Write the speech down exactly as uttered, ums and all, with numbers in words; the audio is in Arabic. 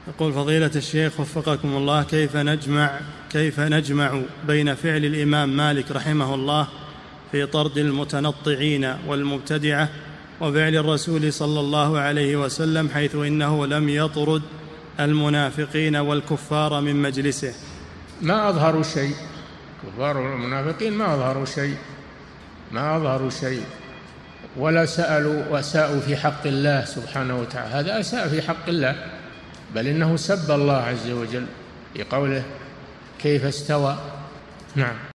يقول فضيلة الشيخ وفقكم الله، كيف نجمع كيف نجمع بين فعل الإمام مالك رحمه الله في طرد المتنطعين والمبتدعة وفعل الرسول صلى الله عليه وسلم حيث إنه لم يطرد المنافقين والكفار من مجلسه؟ ما أظهروا شيء، كفار والمنافقين ما أظهروا شيء ما أظهروا شيء ولا سألوا وأساءوا في حق الله سبحانه وتعالى. هذا أساء في حق الله، بل إنه سب الله عز وجل في قوله كيف استوى. نعم.